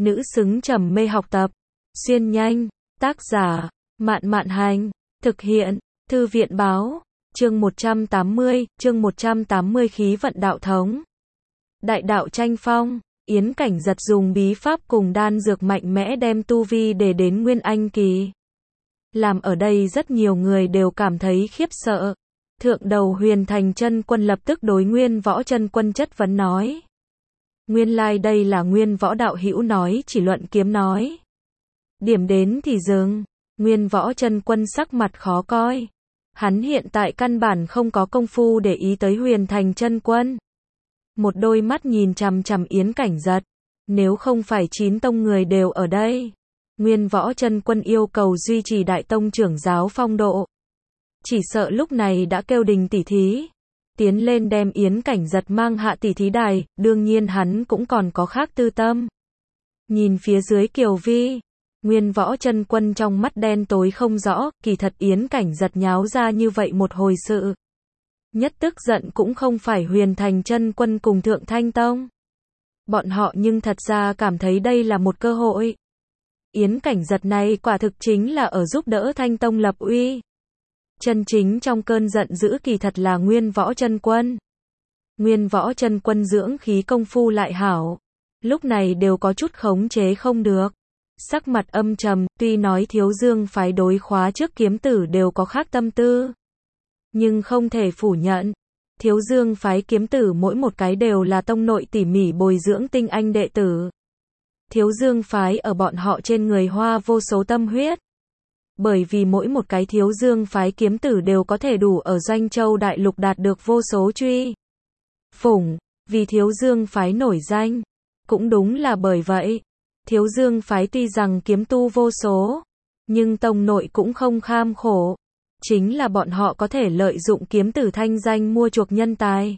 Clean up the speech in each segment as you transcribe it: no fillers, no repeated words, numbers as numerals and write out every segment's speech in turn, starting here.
nữ xứng trầm mê học tập. Xuyên nhanh, tác giả, Mạn Mạn Hành, thực hiện, Thư viện báo, chương 180 khí vận đạo thống. Đại đạo tranh phong, Yến Cảnh Giật dùng bí pháp cùng đan dược mạnh mẽ đem tu vi để đến Nguyên Anh kỳ. Làm ở đây rất nhiều người đều cảm thấy khiếp sợ. Thượng đầu Huyền Thành Chân Quân lập tức đối Nguyên Võ Chân Quân chất vấn nói. Nguyên lai đây là Nguyên Võ đạo hữu nói chỉ luận kiếm nói. Điểm đến thì dừng, Nguyên Võ Chân Quân sắc mặt khó coi. Hắn hiện tại căn bản không có công phu để ý tới Huyền Thành Chân Quân. Một đôi mắt nhìn chằm chằm Yến Cảnh Giật. Nếu không phải 9 tông người đều ở đây, Nguyên Võ Chân Quân yêu cầu duy trì đại tông trưởng giáo phong độ. Chỉ sợ lúc này đã kêu đình tỉ thí, tiến lên đem Yến Cảnh Giật mang hạ tỉ thí đài, đương nhiên hắn cũng còn có khác tư tâm. Nhìn phía dưới Kiều Vi, Nguyên Võ Chân Quân trong mắt đen tối không rõ, kỳ thật Yến Cảnh Giật nháo ra như vậy một hồi sự. Nhất tức giận cũng không phải Huyền Thành Chân Quân cùng Thượng Thanh Tông. Bọn họ nhưng thật ra cảm thấy đây là một cơ hội. Yến Cảnh Giật này quả thực chính là ở giúp đỡ Thanh Tông lập uy. Chân chính trong cơn giận dữ kỳ thật là Nguyên Võ Chân Quân. Nguyên Võ Chân Quân dưỡng khí công phu lại hảo, lúc này đều có chút khống chế không được. Sắc mặt âm trầm, tuy nói Thiếu Dương phái đối khóa trước kiếm tử đều có khác tâm tư, nhưng không thể phủ nhận, Thiếu Dương phái kiếm tử mỗi một cái đều là tông nội tỉ mỉ bồi dưỡng tinh anh đệ tử. Thiếu Dương phái ở bọn họ trên người hoa vô số tâm huyết. Bởi vì mỗi một cái Thiếu Dương phái kiếm tử đều có thể đủ ở Doanh Châu Đại Lục đạt được vô số truy phủng, vì Thiếu Dương phái nổi danh. Cũng đúng là bởi vậy, Thiếu Dương phái tuy rằng kiếm tu vô số, nhưng tông nội cũng không kham khổ. Chính là bọn họ có thể lợi dụng kiếm tử thanh danh mua chuộc nhân tài.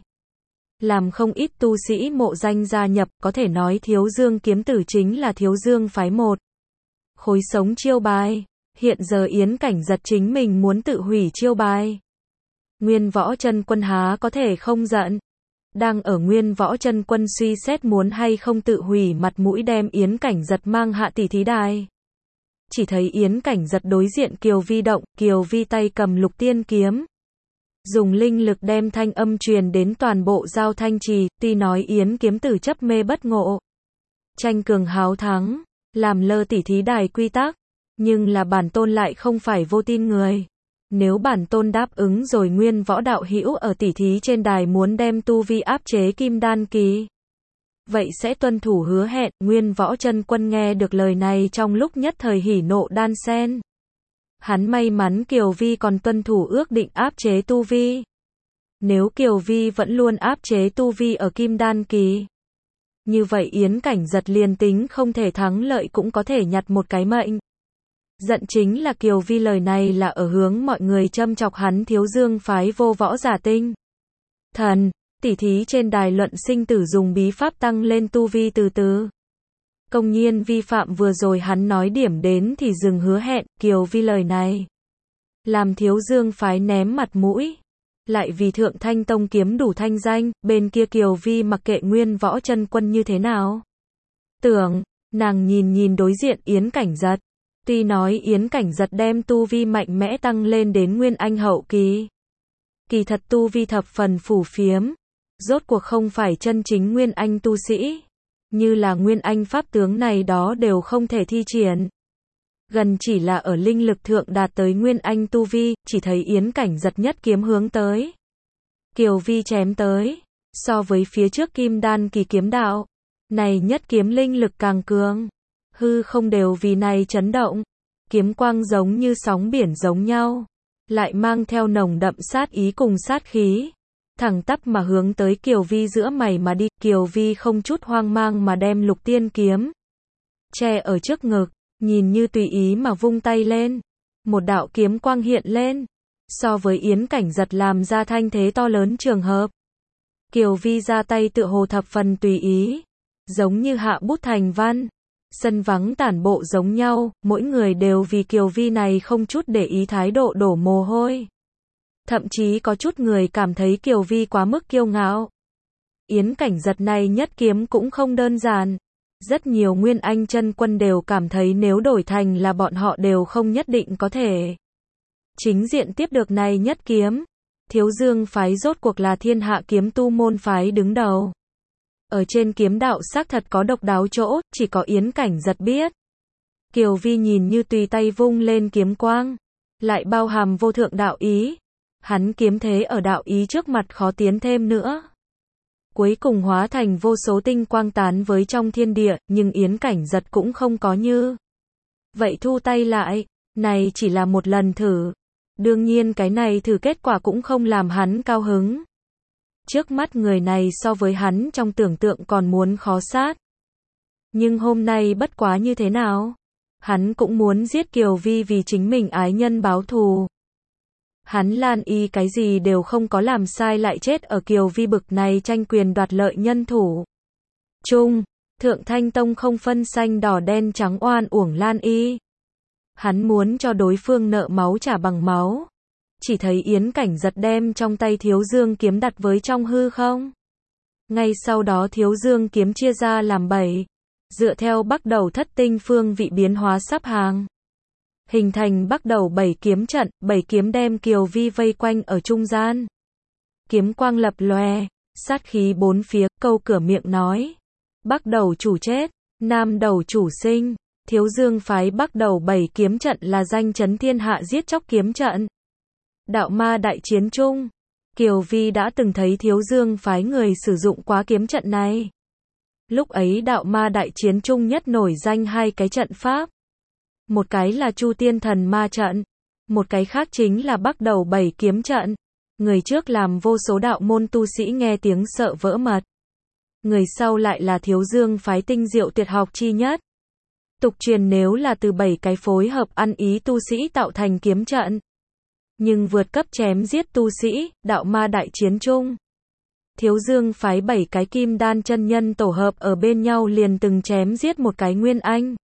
Làm không ít tu sĩ mộ danh gia nhập, có thể nói Thiếu Dương kiếm tử chính là Thiếu Dương phái một khối sống chiêu bài. Hiện giờ Yến Cảnh Giật chính mình muốn tự hủy chiêu bài. Nguyên Võ Chân Quân há có thể không giận. Đang ở Nguyên Võ Chân Quân suy xét muốn hay không tự hủy mặt mũi đem Yến Cảnh Giật mang hạ tỉ thí đài. Chỉ thấy Yến Cảnh Giật đối diện Kiều Vi động, Kiều Vi tay cầm Lục Tiên kiếm. Dùng linh lực đem thanh âm truyền đến toàn bộ Giao Thanh Trì, tuy nói Yến kiếm tử chấp mê bất ngộ. Tranh cường háo thắng, làm lơ tỉ thí đài quy tắc. Nhưng là bản tôn lại không phải vô tin người. Nếu bản tôn đáp ứng rồi Nguyên Võ đạo hữu ở tỉ thí trên đài muốn đem tu vi áp chế Kim Đan kỳ, vậy sẽ tuân thủ hứa hẹn. Nguyên Võ Chân Quân nghe được lời này trong lúc nhất thời hỉ nộ đan xen. Hắn may mắn Kiều Vi còn tuân thủ ước định áp chế tu vi. Nếu Kiều Vi vẫn luôn áp chế tu vi ở Kim Đan kỳ, như vậy Yến Cảnh Giật liền tính không thể thắng lợi cũng có thể nhặt một cái mệnh. Giận chính là Kiều Vi lời này là ở hướng mọi người châm chọc hắn Thiếu Dương phái vô võ giả tinh thần, tỉ thí trên đài luận sinh tử dùng bí pháp tăng lên tu vi từ từ. Công nhiên vi phạm vừa rồi hắn nói điểm đến thì dừng hứa hẹn. Kiều Vi lời này làm Thiếu Dương phái ném mặt mũi, lại vì Thượng Thanh Tông kiếm đủ thanh danh. Bên kia Kiều Vi mặc kệ Nguyên Võ Chân Quân như thế nào tưởng, nàng nhìn đối diện Yến Cảnh Giật. Tuy nói Yến Cảnh Giật đem tu vi mạnh mẽ tăng lên đến Nguyên Anh hậu kỳ, kỳ thật tu vi thập phần phù phiếm, rốt cuộc không phải chân chính Nguyên Anh tu sĩ, như là Nguyên Anh pháp tướng này đó đều không thể thi triển. Gần chỉ là ở linh lực thượng đạt tới Nguyên Anh tu vi. Chỉ thấy Yến Cảnh Giật nhất kiếm hướng tới Kiều Vi chém tới, so với phía trước Kim Đan kỳ kiếm đạo, này nhất kiếm linh lực càng cường. Hư không đều vì này chấn động, kiếm quang giống như sóng biển giống nhau, lại mang theo nồng đậm sát ý cùng sát khí, thẳng tắp mà hướng tới Kiều Vi giữa mày mà đi. Kiều Vi không chút hoang mang mà đem Lục Tiên kiếm che ở trước ngực, nhìn như tùy ý mà vung tay lên, một đạo kiếm quang hiện lên, so với Yến Cảnh Giật làm ra thanh thế to lớn trường hợp. Kiều Vi ra tay tựa hồ thập phần tùy ý, giống như hạ bút thành văn. Sân vắng tản bộ giống nhau, mỗi người đều vì Kiều Vi này không chút để ý thái độ đổ mồ hôi. Thậm chí có chút người cảm thấy Kiều Vi quá mức kiêu ngạo. Yến Cảnh Giật này nhất kiếm cũng không đơn giản. Rất nhiều Nguyên Anh chân quân đều cảm thấy nếu đổi thành là bọn họ đều không nhất định có thể chính diện tiếp được này nhất kiếm. Thiếu Dương phái rốt cuộc là thiên hạ kiếm tu môn phái đứng đầu. Ở trên kiếm đạo xác thật có độc đáo chỗ, chỉ có Yến Cảnh Giật biết. Kiều Vi nhìn như tùy tay vung lên kiếm quang, lại bao hàm vô thượng đạo ý. Hắn kiếm thế ở đạo ý trước mặt khó tiến thêm nữa. Cuối cùng hóa thành vô số tinh quang tán với trong thiên địa, nhưng Yến Cảnh Giật cũng không có như vậy thu tay lại, này chỉ là một lần thử. Đương nhiên cái này thử kết quả cũng không làm hắn cao hứng. Trước mắt người này so với hắn trong tưởng tượng còn muốn khó sát. Nhưng hôm nay bất quá như thế nào? Hắn cũng muốn giết Kiều Vi vì chính mình ái nhân báo thù. Hắn Lan Y cái gì đều không có làm sai lại chết ở Kiều Vi bực này tranh quyền đoạt lợi nhân thủ. Trung, Thượng Thanh Tông không phân xanh đỏ đen trắng oan uổng Lan Y. Hắn muốn cho đối phương nợ máu trả bằng máu. Chỉ thấy Yến Cảnh Giật đem trong tay Thiếu Dương kiếm đặt với trong hư không. Ngay sau đó Thiếu Dương kiếm chia ra làm 7, dựa theo bắt đầu thất tinh phương vị biến hóa sắp hàng. Hình thành bắt đầu 7 kiếm trận, 7 kiếm đem Kiều Vi vây quanh ở trung gian. Kiếm quang lập lòe, sát khí bốn phía, câu cửa miệng nói. Bắt đầu chủ chết, nam đầu chủ sinh. Thiếu Dương phái bắt đầu 7 kiếm trận là danh chấn thiên hạ giết chóc kiếm trận. Đạo ma đại chiến chung, Kiều Vi đã từng thấy Thiếu Dương phái người sử dụng quá kiếm trận này. Lúc ấy đạo ma đại chiến chung nhất nổi danh 2 cái trận pháp. Một cái là Chu Tiên Thần Ma trận, một cái khác chính là bắt đầu 7 kiếm trận. Người trước làm vô số đạo môn tu sĩ nghe tiếng sợ vỡ mật. Người sau lại là Thiếu Dương phái tinh diệu tuyệt học chi nhất. Tục truyền nếu là từ 7 cái phối hợp ăn ý tu sĩ tạo thành kiếm trận. Nhưng vượt cấp chém giết tu sĩ, đạo ma đại chiến chung. Thiếu Dương phái 7 cái kim đan chân nhân tổ hợp ở bên nhau liền từng chém giết một cái Nguyên Anh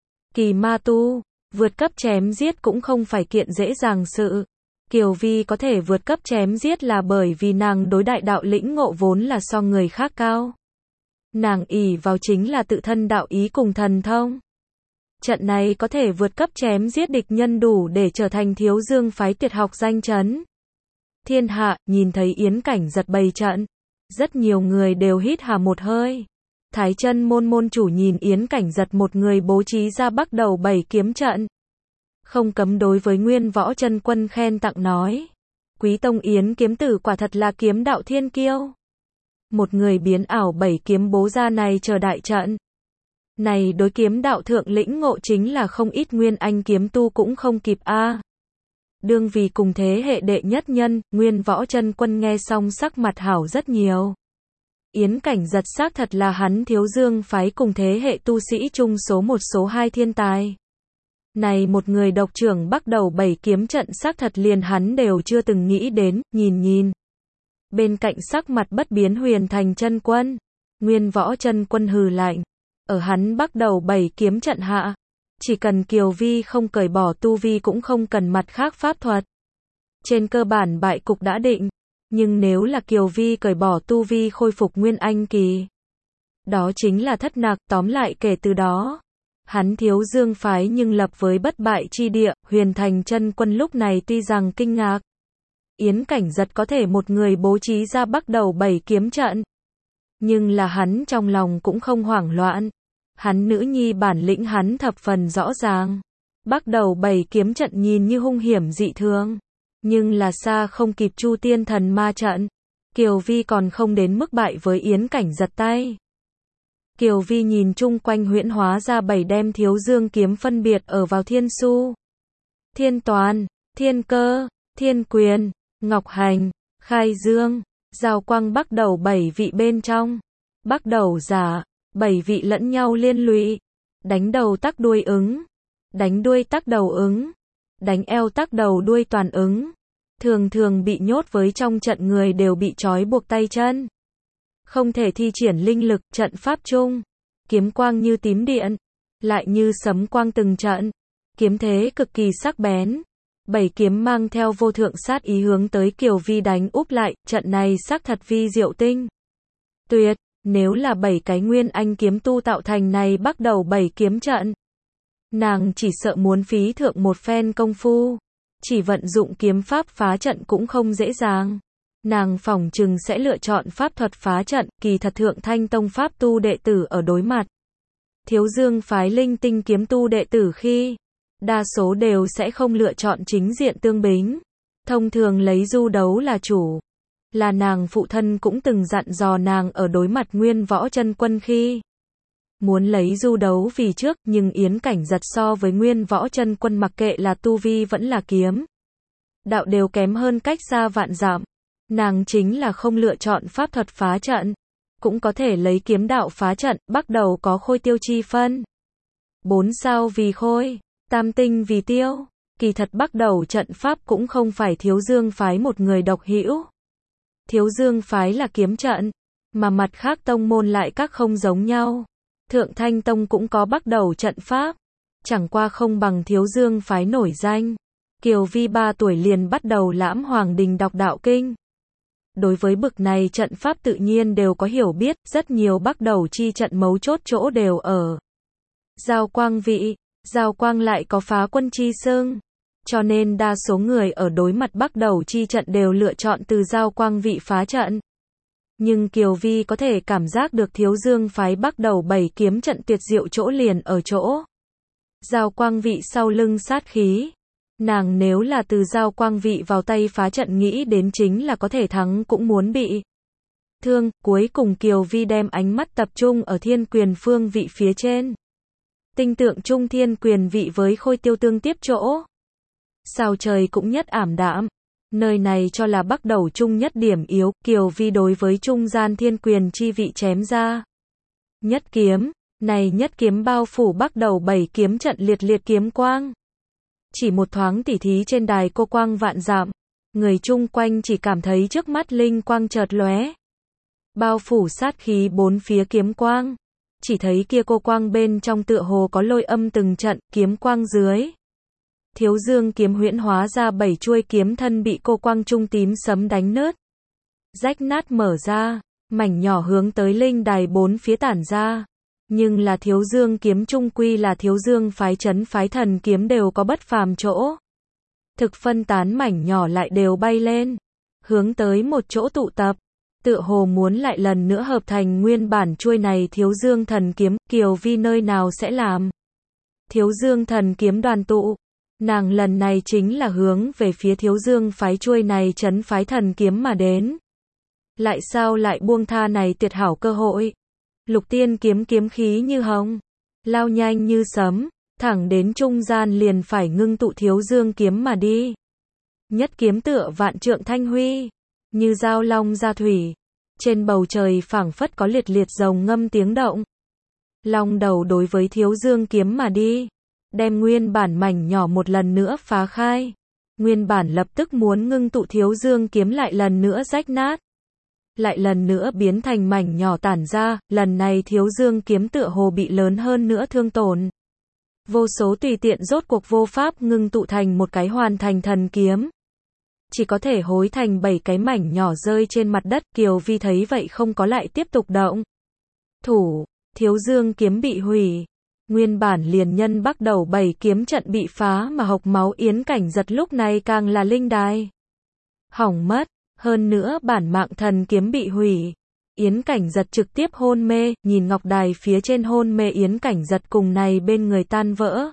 kỳ ma tu, vượt cấp chém giết cũng không phải kiện dễ dàng sự. Kiều Vi có thể vượt cấp chém giết là bởi vì nàng đối đại đạo lĩnh ngộ vốn là so người khác cao. Nàng ỷ vào chính là tự thân đạo ý cùng thần thông. Trận này có thể vượt cấp chém giết địch nhân đủ để trở thành Thiếu Dương phái tuyệt học danh chấn thiên hạ. Nhìn thấy Yến Cảnh Giật bày trận, rất nhiều người đều hít hà một hơi. Thái Chân môn môn chủ nhìn Yến Cảnh Giật một người bố trí ra bắt đầu 7 kiếm trận, không cấm đối với Nguyên Võ chân quân khen tặng nói: Quý tông Yến kiếm tử quả thật là kiếm đạo thiên kiêu. Một người biến ảo 7 kiếm bố ra này chờ đại trận. Này đối kiếm đạo thượng lĩnh ngộ chính là không ít Nguyên Anh kiếm tu cũng không kịp a. Đương vì cùng thế hệ đệ nhất nhân, Nguyên Võ chân quân nghe xong sắc mặt hảo rất nhiều. Yến Cảnh Giật xác thật là hắn Thiếu Dương phái cùng thế hệ tu sĩ chung số 1 số 2 thiên tài. Này một người độc trưởng bắt đầu 7 kiếm trận xác thật liền hắn đều chưa từng nghĩ đến, nhìn. Bên cạnh sắc mặt bất biến Huyền Thành chân quân, Nguyên Võ chân quân hừ lạnh. Ở hắn bắt đầu 7 kiếm trận hạ, chỉ cần Kiều Vi không cởi bỏ tu vi cũng không cần mặt khác pháp thuật. Trên cơ bản bại cục đã định, nhưng nếu là Kiều Vi cởi bỏ tu vi khôi phục Nguyên Anh kỳ, đó chính là thất nạc. Tóm lại kể từ đó, hắn Thiếu Dương phái nhưng lập với bất bại chi địa. Huyền Thành chân quân lúc này tuy rằng kinh ngạc, Yến Cảnh Giật có thể một người bố trí ra bắt đầu 7 kiếm trận, nhưng là hắn trong lòng cũng không hoảng loạn. Hắn nữ nhi bản lĩnh hắn thập phần rõ ràng. Bắt đầu 7 kiếm trận nhìn như hung hiểm dị thường, nhưng là xa không kịp Chu Tiên Thần Ma trận. Kiều Vi còn không đến mức bại với Yến Cảnh Giật tay. Kiều Vi nhìn chung quanh huyễn hóa ra 7 đem Thiếu Dương kiếm phân biệt ở vào Thiên Su, Thiên Toàn, Thiên Cơ, Thiên Quyền, Ngọc Hành, Khai Dương, Giao Quang bắt đầu 7 vị bên trong. Bắt đầu giả, 7 vị lẫn nhau liên lụy. Đánh đầu tắc đuôi ứng, đánh đuôi tắc đầu ứng, đánh eo tắc đầu đuôi toàn ứng. Thường thường bị nhốt với trong trận người đều bị trói buộc tay chân, không thể thi triển linh lực. Trận pháp chung, kiếm quang như tím điện, lại như sấm quang từng trận, kiếm thế cực kỳ sắc bén. 7 kiếm mang theo vô thượng sát ý hướng tới Kiều Vi đánh úp lại. Trận này xác thật vi diệu tinh tuyệt. Nếu là 7 cái nguyên anh kiếm tu tạo thành này bắt đầu 7 kiếm trận, nàng chỉ sợ muốn phí thượng một phen công phu, chỉ vận dụng kiếm pháp phá trận cũng không dễ dàng. Nàng phỏng chừng sẽ lựa chọn pháp thuật phá trận, kỳ thật Thượng Thanh Tông pháp tu đệ tử ở đối mặt Thiếu Dương phái linh tinh kiếm tu đệ tử khi, đa số đều sẽ không lựa chọn chính diện tương bính, thông thường lấy du đấu là chủ. Là nàng phụ thân cũng từng dặn dò nàng ở đối mặt Nguyên Võ Chân Quân khi muốn lấy du đấu vì trước, nhưng Yến Cảnh Giật so với Nguyên Võ Chân Quân mặc kệ là tu vi vẫn là kiếm đạo đều kém hơn cách xa vạn dặm. Nàng chính là không lựa chọn pháp thuật phá trận, cũng có thể lấy kiếm đạo phá trận, bắt đầu có khôi tiêu chi phân. 4 sao vì khôi, tam tinh vì tiêu. Kỳ thật bắt đầu trận pháp cũng không phải Thiếu Dương phái một người độc hữu. Thiếu Dương phái là kiếm trận, mà mặt khác tông môn lại các không giống nhau. Thượng Thanh Tông cũng có bắt đầu trận pháp, chẳng qua không bằng Thiếu Dương phái nổi danh. Kiều Vi 3 tuổi liền bắt đầu lãm Hoàng Đình đọc đạo kinh. Đối với bực này trận pháp tự nhiên đều có hiểu biết, rất nhiều bắt đầu chi trận mấu chốt chỗ đều ở Giao Quang vị, Giao Quang lại có phá quân chi xưng. Cho nên đa số người ở đối mặt bắt đầu chi trận đều lựa chọn từ Giao Quang vị phá trận. Nhưng Kiều Vi có thể cảm giác được Thiếu Dương phái bắt đầu 7 kiếm trận tuyệt diệu chỗ liền ở chỗ Giao Quang vị sau lưng sát khí. Nàng nếu là từ Giao Quang vị vào tay phá trận nghĩ đến chính là có thể thắng cũng muốn bị thương. Cuối cùng Kiều Vi đem ánh mắt tập trung ở Thiên Quyền phương vị phía trên. Tinh tượng trung Thiên Quyền vị với khôi tiêu tương tiếp chỗ. Sao trời cũng nhất ảm đạm. Nơi này cho là bắt đầu chung nhất điểm yếu, Kiều Vi đối với trung gian Thiên Quyền chi vị chém ra. Nhất kiếm, này nhất kiếm bao phủ bắt đầu 7 kiếm trận liệt liệt kiếm quang. Chỉ một thoáng tỉ thí trên đài cô quang vạn dặm, người chung quanh chỉ cảm thấy trước mắt linh quang chợt lóe. Bao phủ sát khí bốn phía kiếm quang, chỉ thấy kia cô quang bên trong tựa hồ có lôi âm từng trận, kiếm quang dưới. Thiếu Dương kiếm huyễn hóa ra 7 chuôi kiếm thân bị cô quang trung tím sấm đánh nứt. Rách nát mở ra, mảnh nhỏ hướng tới linh đài bốn phía tản ra. Nhưng là Thiếu Dương kiếm trung quy là Thiếu Dương phái trấn phái thần kiếm đều có bất phàm chỗ. Thực phân tán mảnh nhỏ lại đều bay lên, hướng tới một chỗ tụ tập, tựa hồ muốn lại lần nữa hợp thành nguyên bản chuôi này Thiếu Dương thần kiếm. Kiều Vi nơi nào sẽ làm Thiếu Dương thần kiếm đoàn tụ, nàng lần này chính là hướng về phía Thiếu Dương phái chuôi này trấn phái thần kiếm mà đến. Lại sao lại buông tha này tuyệt hảo cơ hội. Lục Tiên kiếm kiếm khí như hồng, lao nhanh như sấm, thẳng đến trung gian liền phải ngưng tụ Thiếu Dương kiếm mà đi. Nhất kiếm tựa vạn trượng thanh huy, như dao long ra thủy, trên bầu trời phảng phất có liệt liệt rồng ngâm tiếng động. Long đầu đối với Thiếu Dương kiếm mà đi, đem nguyên bản mảnh nhỏ một lần nữa phá khai. Nguyên bản lập tức muốn ngưng tụ Thiếu Dương kiếm lại lần nữa rách nát. Lại lần nữa biến thành mảnh nhỏ tản ra, lần này Thiếu Dương kiếm tựa hồ bị lớn hơn nữa thương tổn. Vô số tùy tiện rốt cuộc vô pháp ngưng tụ thành một cái hoàn thành thần kiếm. Chỉ có thể hối thành 7 cái mảnh nhỏ rơi trên mặt đất. Kiều Vi thấy vậy không có lại tiếp tục động thủ, Thiếu Dương kiếm bị hủy. Nguyên bản liền nhân bắt đầu 7 kiếm trận bị phá mà hộc máu. Yến Cảnh Giật lúc này càng là linh đài hỏng mất. Hơn nữa bản mạng thần kiếm bị hủy. Yến Cảnh Giật trực tiếp hôn mê, nhìn ngọc đài phía trên hôn mê Yến Cảnh Giật cùng này bên người tan vỡ.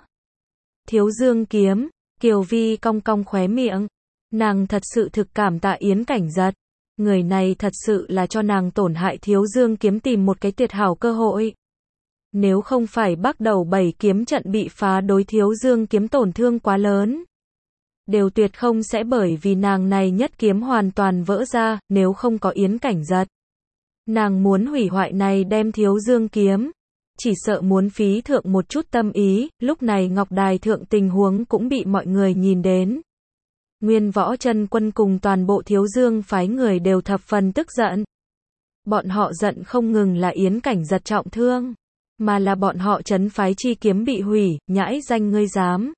Thiếu Dương kiếm, Kiều Vi cong cong khóe miệng. Nàng thật sự thực cảm tạ Yến Cảnh Giật. Người này thật sự là cho nàng tổn hại Thiếu Dương kiếm tìm một cái tuyệt hảo cơ hội. Nếu không phải bắt đầu 7 kiếm trận bị phá đối Thiếu Dương kiếm tổn thương quá lớn, đều tuyệt không sẽ bởi vì nàng này nhất kiếm hoàn toàn vỡ ra. Nếu không có Yến Cảnh Giật, nàng muốn hủy hoại này đem Thiếu Dương kiếm, chỉ sợ muốn phí thượng một chút tâm ý. Lúc này ngọc đài thượng tình huống cũng bị mọi người nhìn đến. Nguyên Võ Chân Quân cùng toàn bộ Thiếu Dương phái người đều thập phần tức giận. Bọn họ giận không ngừng là Yến Cảnh Giật trọng thương, mà là bọn họ trấn phái chi kiếm bị hủy. Nhãi danh ngươi dám.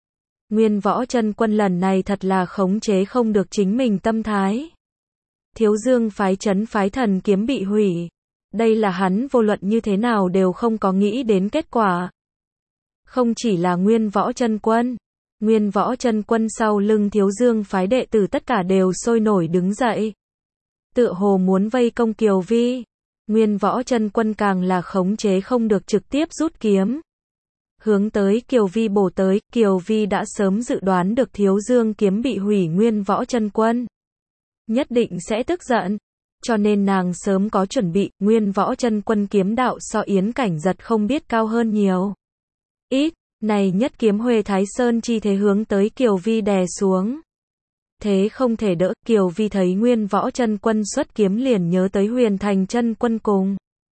Nguyên Võ Chân Quân lần này thật là khống chế không được chính mình tâm thái. Thiếu Dương phái trấn phái thần kiếm bị hủy, Đây là hắn vô luận như thế nào đều không có nghĩ đến kết quả. Không chỉ là Nguyên Võ Chân Quân, Nguyên Võ Chân Quân sau lưng Thiếu Dương phái đệ tử tất cả đều sôi nổi đứng dậy. Tựa hồ muốn vây công Kiều Vi. Nguyên Võ Chân Quân càng là khống chế không được trực tiếp rút kiếm. Hướng tới Kiều Vi bổ tới, Kiều Vi đã sớm dự đoán được Thiếu Dương kiếm bị hủy Nguyên Võ Chân Quân nhất định sẽ tức giận, cho nên nàng sớm có chuẩn bị. Nguyên Võ Chân Quân kiếm đạo so Yến Cảnh Giật không biết cao hơn nhiều. Ít, này nhất kiếm Huê Thái Sơn chi thế hướng tới Kiều Vi đè xuống. Thế không thể đỡ, Kiều Vi thấy Nguyên Võ Chân Quân xuất kiếm liền nhớ tới Huyền Thành Chân Quân cùng.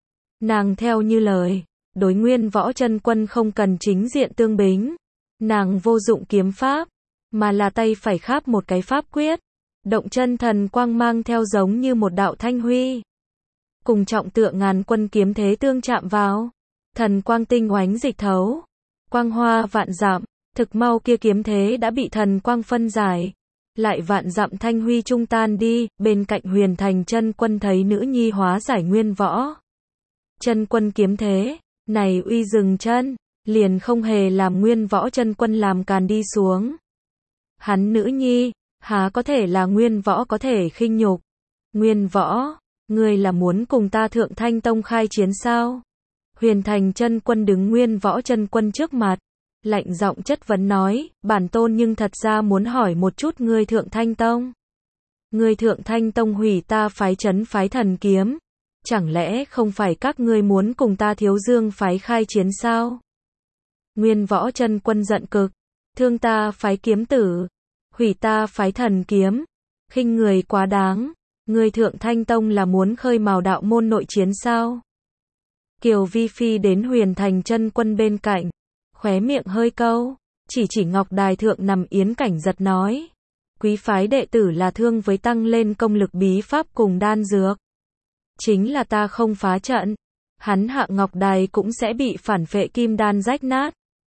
Nàng theo như lời, đối Nguyên Võ Chân Quân không cần chính diện tương bính. Nàng vô dụng kiếm pháp, mà là tay phải kháp một cái pháp quyết. Động chân thần quang mang theo giống như một đạo thanh huy. Cùng trọng tượng ngàn quân kiếm thế tương chạm vào. Thần quang tinh oánh dịch thấu. Quang hoa vạn dặm, thực mau kia kiếm thế đã bị thần quang phân giải. Lại vạn dặm thanh huy trung tan đi, bên cạnh Huyền Thành Chân Quân thấy nữ nhi hóa giải Nguyên Võ Chân Quân kiếm thế, này uy dừng chân, liền không hề làm Nguyên Võ Chân Quân làm càn đi xuống. Hắn nữ nhi, há có thể là Nguyên Võ có thể khinh nhục. Nguyên Võ, ngươi là muốn cùng ta Thượng Thanh Tông khai chiến sao? Huyền Thành Chân Quân đứng Nguyên Võ Chân Quân trước mặt, lạnh giọng chất vấn nói, bản tôn nhưng thật ra muốn hỏi một chút ngươi Thượng Thanh Tông. Ngươi Thượng Thanh Tông hủy ta phái Trấn phái Thần Kiếm, chẳng lẽ không phải các ngươi muốn cùng ta Thiếu Dương phái khai chiến sao? Nguyên Võ Chân Quân giận cực, thương ta phái Kiếm Tử, hủy ta phái Thần Kiếm, khinh người quá đáng, ngươi Thượng Thanh Tông là muốn khơi mào đạo môn nội chiến sao? Kiều Vi phi đến Huyền Thành Chân Quân bên cạnh, khóe miệng hơi câu, chỉ ngọc đài thượng nằm Yến Cảnh Giật nói, quý phái đệ tử là thương với tăng lên công lực bí pháp cùng đan dược. Chính là ta không phá trận, hắn hạ ngọc đài cũng sẽ bị phản phệ kim đan rách nát.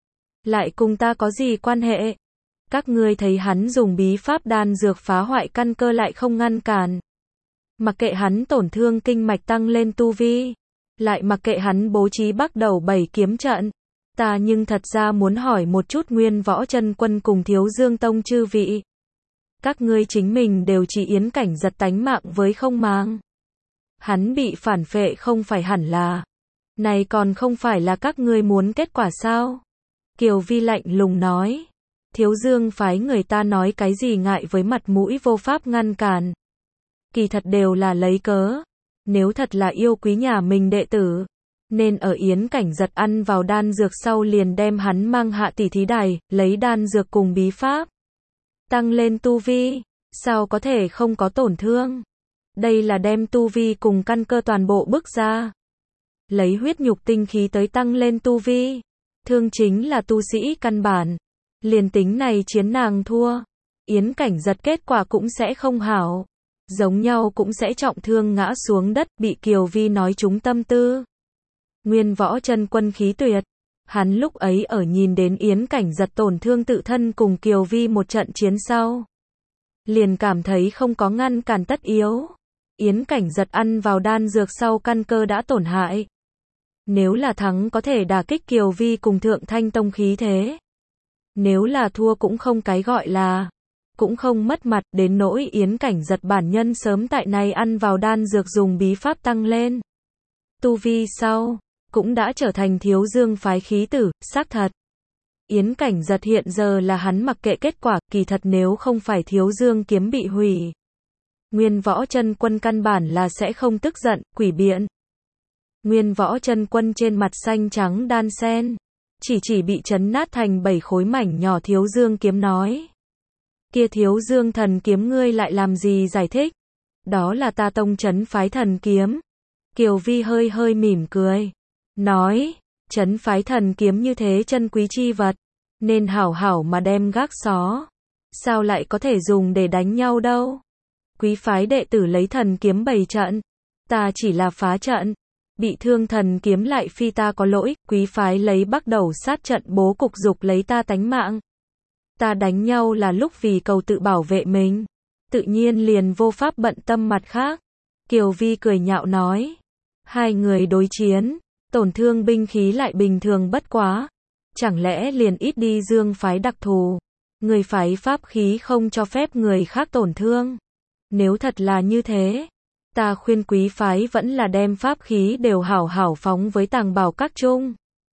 Lại cùng ta có gì quan hệ? Các ngươi thấy hắn dùng bí pháp đan dược phá hoại căn cơ lại không ngăn cản. Mặc kệ hắn tổn thương kinh mạch tăng lên tu vi, lại mặc kệ hắn bố trí bắt đầu 7 kiếm trận. Ta nhưng thật ra muốn hỏi một chút Nguyên Võ Chân Quân cùng Thiếu Dương Tông chư vị. Các ngươi chính mình đều chỉ Yến Cảnh Giật tánh mạng với không màng. Hắn bị phản phệ không phải hẳn là. Này còn không phải là các ngươi muốn kết quả sao? Kiều Vi lạnh lùng nói. Thiếu Dương phái người ta nói cái gì ngại với mặt mũi vô pháp ngăn cản. Kỳ thật đều là lấy cớ. Nếu thật là yêu quý nhà mình đệ tử, nên ở Yến Cảnh Giật ăn vào đan dược sau liền đem hắn mang hạ tỷ thí đài, lấy đan dược cùng bí pháp. Tăng lên tu vi, sao có thể không có tổn thương? Đây là đem tu vi cùng căn cơ toàn bộ bức ra. Lấy huyết nhục tinh khí tới tăng lên tu vi. Thương chính là tu sĩ căn bản. Liền tính này chiến nàng thua, Yến Cảnh Giật kết quả cũng sẽ không hảo. Giống nhau cũng sẽ trọng thương ngã xuống đất, bị Kiều Vi nói trúng tâm tư. Nguyên Võ Chân Quân khí tuyệt. Hắn lúc ấy ở nhìn đến Yến Cảnh Giật tổn thương tự thân cùng Kiều Vi một trận chiến sau, liền cảm thấy không có ngăn cản tất yếu. Yến Cảnh Giật ăn vào đan dược sau căn cơ đã tổn hại. Nếu là thắng có thể đả kích Kiều Vi cùng Thượng Thanh Tông khí thế. Nếu là thua cũng không cái gọi là, cũng không mất mặt, đến nỗi Yến Cảnh Giật bản nhân sớm tại này ăn vào đan dược dùng bí pháp tăng lên. Tu vi sau, cũng đã trở thành Thiếu Dương phái khí tử, xác thật. Yến Cảnh Giật hiện giờ là hắn mặc kệ kết quả, kỳ thật nếu không phải Thiếu Dương kiếm bị hủy. Nguyên Võ Chân Quân căn bản là sẽ không tức giận, quỷ biện. Nguyên Võ Chân Quân trên mặt xanh trắng đan sen, chỉ bị chấn nát thành 7 khối mảnh nhỏ. Thiếu Dương kiếm nói. Kia Thiếu Dương thần kiếm ngươi lại làm gì giải thích? Đó là ta tông trấn phái Thần Kiếm. Kiều Vi hơi mỉm cười. Nói, trấn phái Thần Kiếm như thế chân quý chi vật, nên hảo hảo mà đem gác xó. Sao lại có thể dùng để đánh nhau đâu? Quý phái đệ tử lấy Thần Kiếm bày trận. Ta chỉ là phá trận. Bị thương Thần Kiếm lại phi ta có lỗi. Quý phái lấy bắt đầu sát trận bố cục dục lấy ta tánh mạng. Ta đánh nhau là lúc vì cầu tự bảo vệ mình. Tự nhiên liền vô pháp bận tâm mặt khác. Kiều Vi cười nhạo nói. Hai người đối chiến, tổn thương binh khí lại bình thường bất quá. Chẳng lẽ liền ít đi dương phái đặc thù? Người phái pháp khí không cho phép người khác tổn thương. Nếu thật là như thế, ta khuyên quý phái vẫn là đem pháp khí đều hảo hảo phóng với tàng bảo các chung.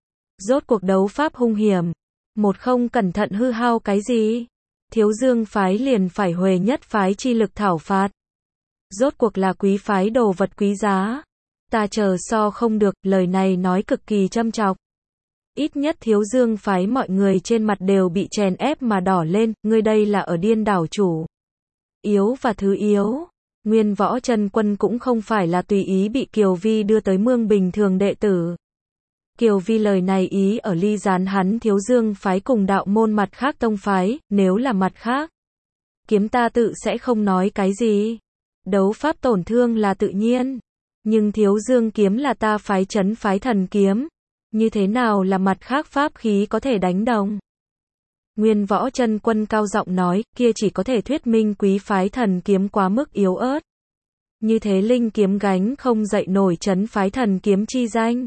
Rốt cuộc đấu pháp hung hiểm, một không cẩn thận hư hao cái gì, Thiếu Dương phái liền phải Huệ Nhất phái chi lực thảo phạt. Rốt cuộc là quý phái đồ vật quý giá, ta chờ so không được, lời này nói cực kỳ châm chọc. Ít nhất Thiếu Dương phái mọi người trên mặt đều bị chèn ép mà đỏ lên, ngươi đây là ở điên đảo chủ. Yếu và thứ yếu. Nguyên Võ Chân Quân cũng không phải là tùy ý bị Kiều Vi đưa tới mương bình thường đệ tử. Kiều Vi lời này ý ở ly gián hắn Thiếu Dương phái cùng đạo môn mặt khác tông phái, nếu là mặt khác. Kiếm ta tự sẽ không nói cái gì. Đấu pháp tổn thương là tự nhiên. Nhưng Thiếu Dương kiếm là ta phái trấn phái thần kiếm. Như thế nào là mặt khác pháp khí có thể đánh đồng? Nguyên Võ Chân Quân cao giọng nói, kia chỉ có thể thuyết minh quý phái thần kiếm quá mức yếu ớt. Như thế linh kiếm gánh không dậy nổi trấn phái thần kiếm chi danh.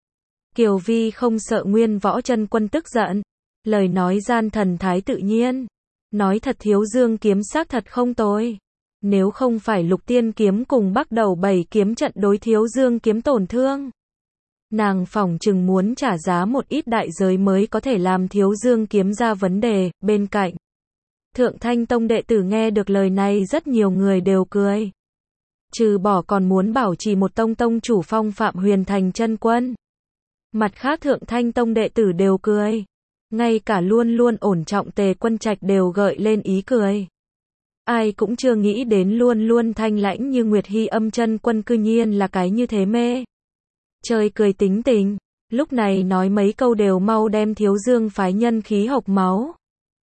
Kiều Vi không sợ Nguyên Võ Chân Quân tức giận, lời nói gian thần thái tự nhiên. Nói thật Thiếu Dương kiếm xác thật không tồi. Nếu không phải Lục Tiên kiếm cùng bắt đầu 7 kiếm trận đối Thiếu Dương kiếm tổn thương, nàng phỏng chừng muốn trả giá một ít đại giới mới có thể làm Thiếu Dương kiếm ra vấn đề. Bên cạnh, Thượng Thanh Tông đệ tử nghe được lời này rất nhiều người đều cười. Trừ bỏ còn muốn bảo trì một tông tông chủ phong phạm Huyền Thành chân quân. Mặt khác Thượng Thanh Tông đệ tử đều cười. Ngay cả luôn luôn ổn trọng Tề Quân Trạch đều gợi lên ý cười. Ai cũng chưa nghĩ đến luôn luôn thanh lãnh như Nguyệt Hy Âm chân quân cư nhiên là cái như thế mê. Trời cười tính tình, lúc này nói mấy câu đều mau đem Thiếu Dương phái nhân khí hộc máu.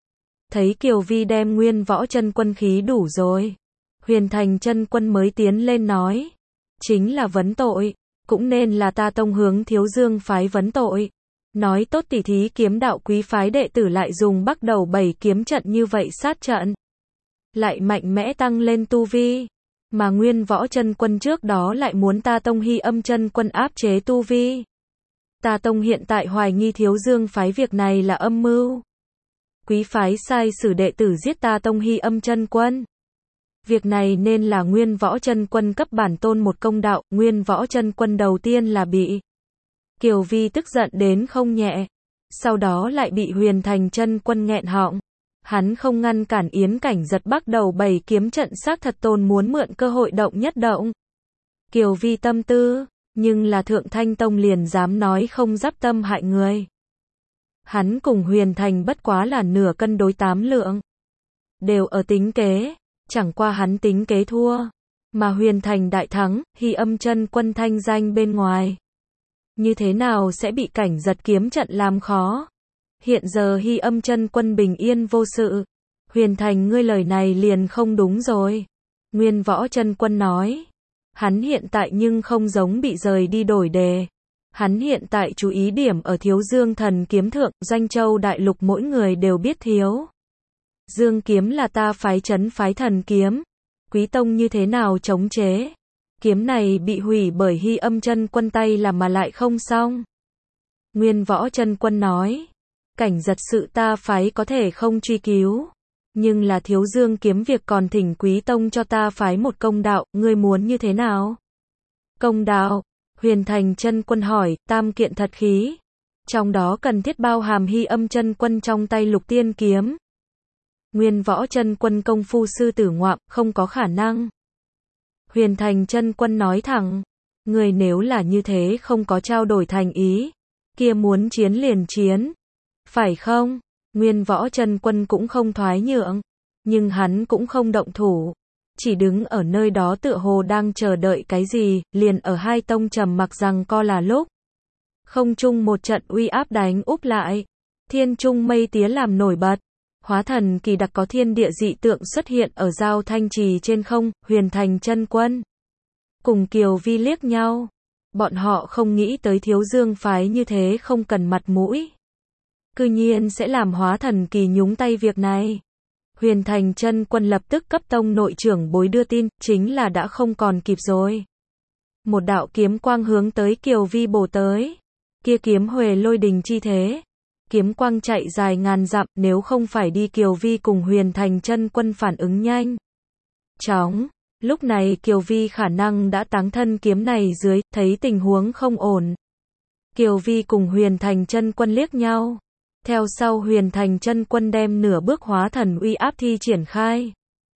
Thấy Kiều Vi đem Nguyên Võ Chân Quân khí đủ rồi, Huyền Thành chân quân mới tiến lên nói, chính là vấn tội, cũng nên là ta tông hướng Thiếu Dương phái vấn tội. Nói tốt tỉ thí kiếm đạo quý phái đệ tử lại dùng bắt đầu 7 kiếm trận như vậy sát trận, lại mạnh mẽ tăng lên tu vi. Mà Nguyên Võ Chân Quân trước đó lại muốn ta tông Hy Âm chân quân áp chế tu vi. Ta tông hiện tại hoài nghi Thiếu Dương phái việc này là âm mưu. Quý phái sai sử đệ tử giết ta tông Hy Âm chân quân. Việc này nên là Nguyên Võ Chân Quân cấp bản tôn một công đạo. Nguyên Võ Chân Quân đầu tiên là bị Kiều Vi tức giận đến không nhẹ, sau đó lại bị Huyền Thành chân quân nghẹn họng. Hắn không ngăn cản Yến Cảnh Giật bắt đầu 7 kiếm trận xác thật tôn muốn mượn cơ hội động nhất động. Kiều Vi tâm tư, nhưng là Thượng Thanh Tông liền dám nói không giáp tâm hại người. Hắn cùng Huyền Thành bất quá là nửa cân đối 8 lượng. Đều ở tính kế, chẳng qua hắn tính kế thua. Mà Huyền Thành đại thắng, Hy Âm chân quân thanh danh bên ngoài. Như thế nào sẽ bị Cảnh Giật kiếm trận làm khó? Hiện giờ Hy Âm chân quân bình yên vô sự. Huyền Thành ngươi lời này liền không đúng rồi. Nguyên Võ Chân Quân nói. Hắn hiện tại nhưng không giống bị rời đi đổi đề. Hắn hiện tại chú ý điểm ở Thiếu Dương thần kiếm thượng, Doanh Châu đại lục mỗi người đều biết Thiếu Dương kiếm là ta phái trấn phái thần kiếm. Quý tông như thế nào chống chế? Kiếm này bị hủy bởi Hy Âm chân quân tay làm mà lại không xong. Nguyên Võ Chân Quân nói. Cảnh Giật sự ta phái có thể không truy cứu. Nhưng là Thiếu Dương kiếm việc còn thỉnh quý tông cho ta phái một công đạo, ngươi muốn như thế nào? Công đạo, Huyền Thành chân quân hỏi, tam kiện thật khí. Trong đó cần thiết bao hàm Hy Âm chân quân trong tay Lục Tiên kiếm. Nguyên Võ chân quân công phu sư tử ngoạm, không có khả năng. Huyền Thành chân quân nói thẳng, người nếu là như thế không có trao đổi thành ý, kia muốn chiến liền chiến. Phải không? Nguyên Võ Chân Quân cũng không thoái nhượng, nhưng hắn cũng không động thủ, chỉ đứng ở nơi đó tựa hồ đang chờ đợi cái gì. Liền ở hai tông trầm mặc rằng co là lúc, không trung một trận uy áp đánh úp lại, thiên trung mây tía làm nổi bật, hóa thần kỳ đặc có thiên địa dị tượng xuất hiện ở Giao Thanh Trì trên không. Huyền Thành chân quân cùng Kiều Vi liếc nhau, bọn họ không nghĩ tới Thiếu Dương phái như thế không cần mặt mũi, cư nhiên sẽ làm hóa thần kỳ nhúng tay việc này. Huyền Thành chân quân lập tức cấp tông nội trưởng bối đưa tin, chính là đã không còn kịp rồi. Một đạo kiếm quang hướng tới Kiều Vi bổ tới. Kia kiếm huề lôi đình chi thế. Kiếm quang chạy dài ngàn dặm, nếu không phải đi Kiều Vi cùng Huyền Thành chân quân phản ứng nhanh chóng. Lúc này Kiều Vi khả năng đã táng thân kiếm này dưới, thấy tình huống không ổn. Kiều Vi cùng Huyền Thành chân quân liếc nhau. Theo sau Huyền Thành chân quân đem nửa bước hóa thần uy áp thi triển khai.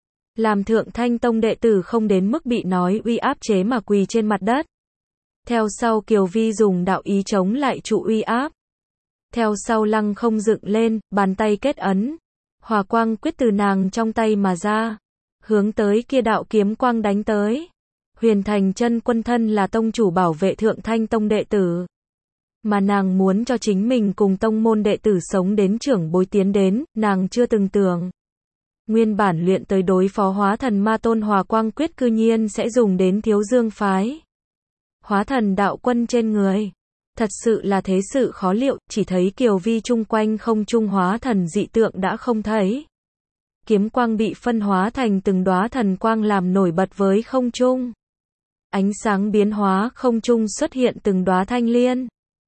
Làm Thượng Thanh Tông đệ tử không đến mức bị nói uy áp chế mà quỳ trên mặt đất. Theo sau Kiều Vi dùng đạo ý chống lại trụ uy áp. Theo sau lăng không dựng lên, bàn tay kết ấn. Hỏa quang quyết từ nàng trong tay mà ra. Hướng tới kia đạo kiếm quang đánh tới. Huyền Thành chân quân thân là tông chủ bảo vệ Thượng Thanh Tông đệ tử. Mà nàng muốn cho chính mình cùng tông môn đệ tử sống đến trưởng bối tiến đến, nàng chưa từng tưởng. Nguyên bản luyện tới đối phó hóa thần ma tôn Hỏa quang quyết cư nhiên sẽ dùng đến Thiếu Dương phái. Hóa thần đạo quân trên người. Thật sự là thế sự khó liệu, chỉ thấy Kiều Vi chung quanh không trung hóa thần dị tượng đã không thấy. Kiếm quang bị phân hóa thành từng đóa thần quang làm nổi bật với không trung. Ánh sáng biến hóa, không trung xuất hiện từng đóa thanh liên.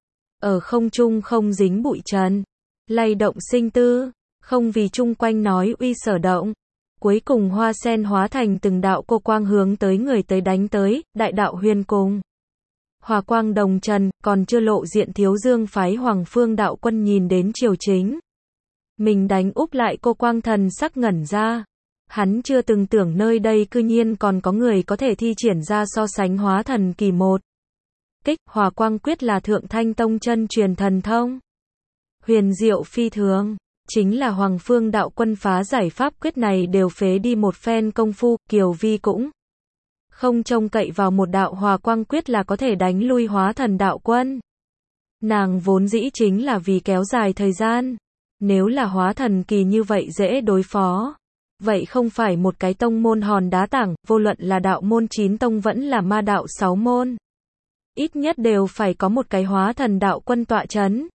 Ở không trung không dính bụi trần, lay động sinh tư, không vì chung quanh nói uy sở động. Cuối cùng hoa sen hóa thành từng đạo cô quang hướng tới người tới đánh tới, đại đạo huyền cùng. Hỏa quang đồng trần, còn chưa lộ diện Thiếu Dương phái Hoàng Phương đạo quân nhìn đến triều chính. Mình đánh úp lại cô quang thần sắc ngẩn ra. Hắn chưa từng tưởng nơi đây cư nhiên còn có người có thể thi triển ra so sánh hóa thần kỳ một. Kích, Hỏa quang quyết là Thượng Thanh Tông chân truyền thần thông. Huyền diệu phi thường. Chính là Hoàng Phương đạo quân phá giải pháp quyết này đều phế đi một phen công phu, Kiều Vi cũng không trông cậy vào một đạo Hỏa quang quyết là có thể đánh lui hóa thần đạo quân. Nàng vốn dĩ chính là vì kéo dài thời gian. Nếu là hóa thần kỳ như vậy dễ đối phó. Vậy không phải một cái tông môn hòn đá tảng, vô luận là đạo môn 9 tông vẫn là ma đạo 6 môn. Ít nhất đều phải có một cái hóa thần đạo quân tọa chấn.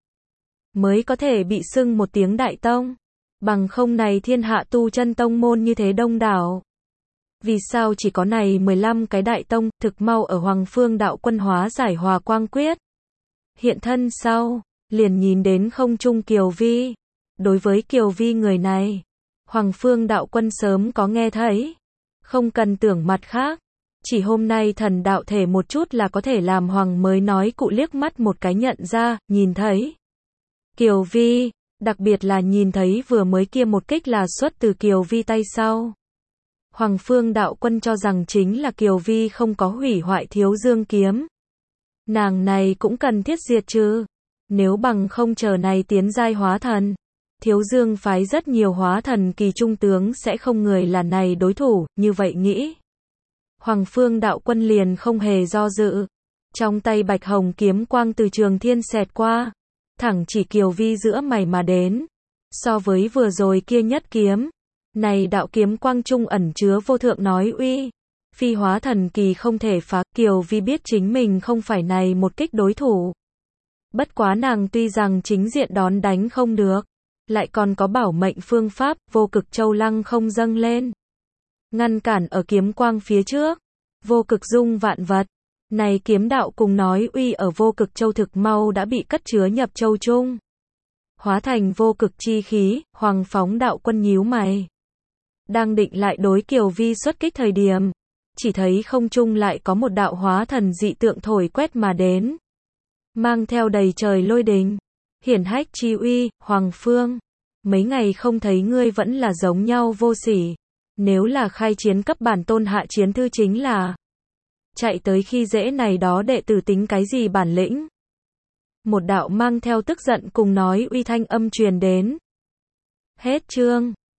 Mới có thể bị xưng một tiếng đại tông. Bằng không này thiên hạ tu chân tông môn như thế đông đảo. Vì sao chỉ có này 15 cái đại tông, thực mau ở Hoàng Phương đạo quân hóa giải Hỏa quang quyết. Hiện thân sau, liền nhìn đến không trung Kiều Vi. Đối với Kiều Vi người này, Hoàng Phương đạo quân sớm có nghe thấy. Không cần tưởng mặt khác. Chỉ hôm nay thần đạo thể một chút là có thể làm Hoàng mới nói cụ liếc mắt một cái nhận ra, nhìn thấy. Kiều Vi, đặc biệt là nhìn thấy vừa mới kia một kích là xuất từ Kiều Vi tay sau. Hoàng Phương đạo quân cho rằng chính là Kiều Vi không có hủy hoại Thiếu Dương kiếm. Nàng này cũng cần thiết diệt trừ. Nếu bằng không chờ này tiến giai hóa thần. Thiếu Dương phái rất nhiều hóa thần kỳ trung tướng sẽ không người là này đối thủ, như vậy nghĩ. Hoàng Phương đạo quân liền không hề do dự. Trong tay bạch hồng kiếm quang từ trường thiên xẹt qua. Thẳng chỉ Kiều Vi giữa mày mà đến. So với vừa rồi kia nhất kiếm. Này đạo kiếm quang trung ẩn chứa vô thượng nói uy. Phi hóa thần kỳ không thể phá. Kiều Vi biết chính mình không phải này một kích đối thủ. Bất quá nàng tuy rằng chính diện đón đánh không được. Lại còn có bảo mệnh phương pháp, vô cực châu lăng không dâng lên. Ngăn cản ở kiếm quang phía trước. Vô cực dung vạn vật. Này kiếm đạo cùng nói uy ở vô cực châu thực mau đã bị cất chứa nhập châu trung. Hóa thành vô cực chi khí, Hoàng Phóng đạo quân nhíu mày. Đang định lại đối Kiều Vi xuất kích thời điểm. Chỉ thấy không trung lại có một đạo hóa thần dị tượng thổi quét mà đến. Mang theo đầy trời lôi đình. Hiển hách chi uy, Hoàng Phương. Mấy ngày không thấy ngươi vẫn là giống nhau vô sỉ. Nếu là khai chiến cấp bản tôn hạ chiến thư chính là chạy tới khi dễ này đó đệ tử tính cái gì bản lĩnh. Một đạo mang theo tức giận cùng nói uy thanh âm truyền đến. Hết chương.